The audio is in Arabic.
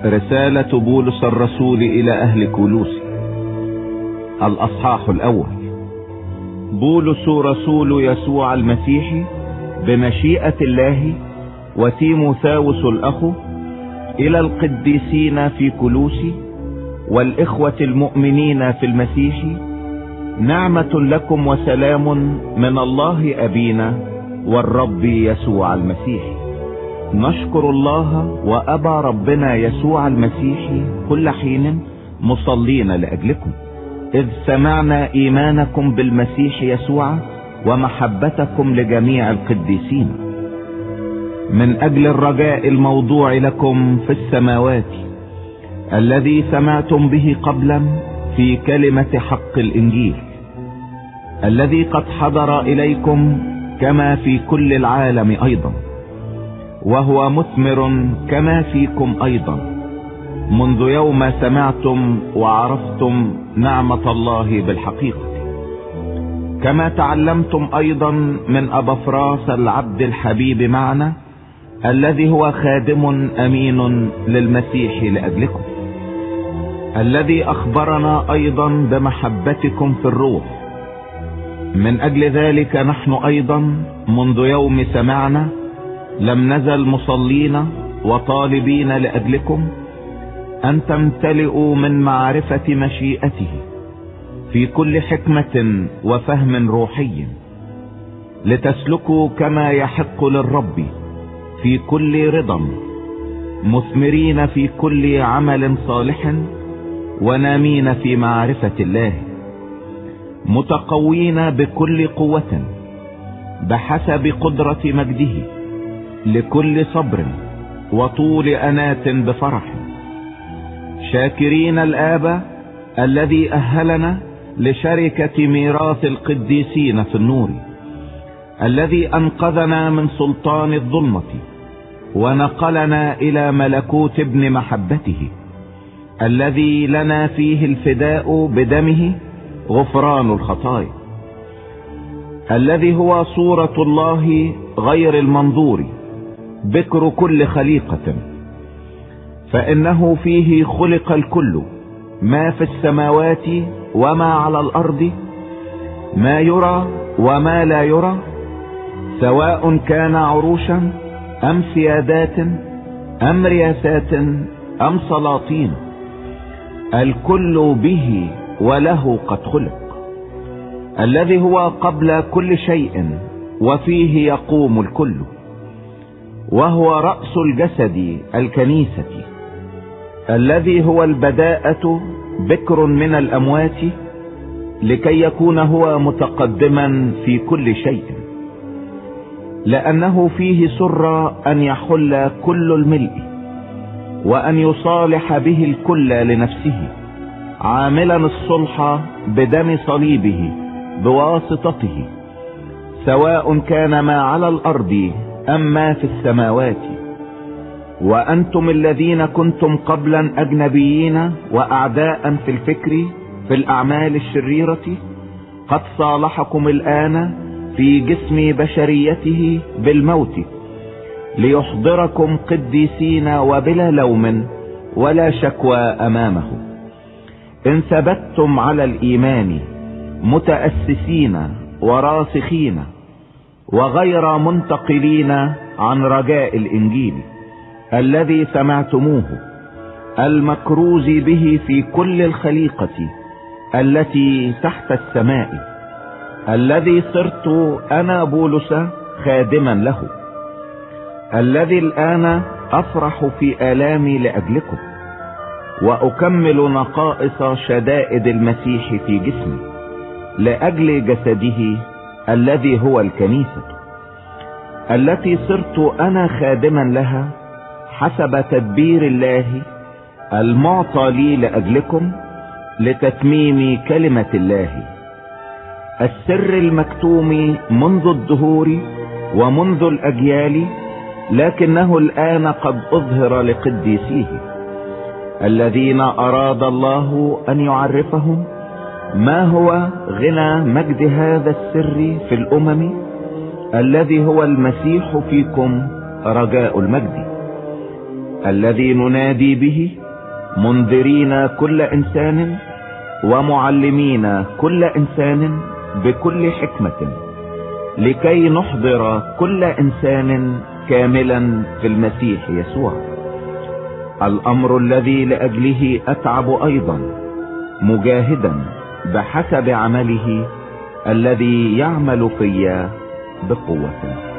رسالة بولس الرسول إلى أهل كولوسي، الأصحاح الأول. بولس رسول يسوع المسيح بمشيئة الله، وتيموثاوس الأخ، إلى القديسين في كولوسي والإخوة المؤمنين في المسيح، نعمة لكم وسلام من الله أبينا والرب يسوع المسيح. نشكر الله وأبا ربنا يسوع المسيح كل حين مصلين لأجلكم، إذ سمعنا إيمانكم بالمسيح يسوع ومحبتكم لجميع القديسين، من أجل الرجاء الموضوع لكم في السماوات، الذي سمعتم به قبلا في كلمة حق الإنجيل، الذي قد حضر إليكم كما في كل العالم أيضا، وهو مثمر كما فيكم أيضا، منذ يوم سمعتم وعرفتم نعمة الله بالحقيقة، كما تعلمتم أيضا من أبافراس العبد الحبيب معنا، الذي هو خادم أمين للمسيح لأجلكم، الذي أخبرنا أيضا بمحبتكم في الروح. من أجل ذلك نحن أيضا منذ يوم سمعنا لم نزل مصلين وطالبين لأجلكم أن تمتلئوا من معرفة مشيئته في كل حكمة وفهم روحي، لتسلكوا كما يحق للرب في كل رضا، مثمرين في كل عمل صالح، ونامين في معرفة الله، متقوين بكل قوة بحسب قدرة مجده، لكل صبر وطول أنات بفرح، شاكرين الآب الذي أهلنا لشركة ميراث القديسين في النور، الذي أنقذنا من سلطان الظلمة ونقلنا إلى ملكوت ابن محبته، الذي لنا فيه الفداء بدمه غفران الخطايا، الذي هو صورة الله غير المنظور، بكر كل خليقة، فإنه فيه خلق الكل، ما في السماوات وما على الأرض، ما يرى وما لا يرى، سواء كان عروشا أم سيادات أم رياسات أم سلاطين، الكل به وله قد خلق، الذي هو قبل كل شيء وفيه يقوم الكل، وهو رأس الجسد الكنيسة، الذي هو البداءة بكر من الأموات، لكي يكون هو متقدما في كل شيء، لأنه فيه سر أن يحل كل الملء، وأن يصالح به الكل لنفسه، عاملا الصلح بدم صليبه بواسطته، سواء كان ما على الأرض أم ما في السماوات. وأنتم الذين كنتم قبلا أجنبيين وأعداء في الفكر في الأعمال الشريرة، قد صالحكم الآن في جسم بشريته بالموت، ليحضركم قديسين وبلا لوم ولا شكوى أمامه، إن ثبتتم على الإيمان متأسسين وراسخين، وغير منتقلين عن رجاء الإنجيل الذي سمعتموه، المكروز به في كل الخليقة التي تحت السماء، الذي صرت أنا بولس خادما له، الذي الآن أفرح في آلامي لأجلكم، وأكمل نقائص شدائد المسيح في جسمي لأجل جسده الذي هو الكنيسة، التي صرت أنا خادما لها حسب تدبير الله المعطى لي لأجلكم لتتميم كلمة الله، السر المكتوم منذ الدهور ومنذ الأجيال، لكنه الآن قد أظهر لقديسيه، الذين أراد الله أن يعرفهم ما هو غنى مجد هذا السر في الأمم، الذي هو المسيح فيكم رجاء المجد، الذي ننادي به، منذرين كل انسان ومعلمين كل انسان بكل حكمة، لكي نحضر كل انسان كاملا في المسيح يسوع. الامر الذي لاجله اتعب ايضا، مجاهدا بحسب عمله الذي يعمل في بقوة.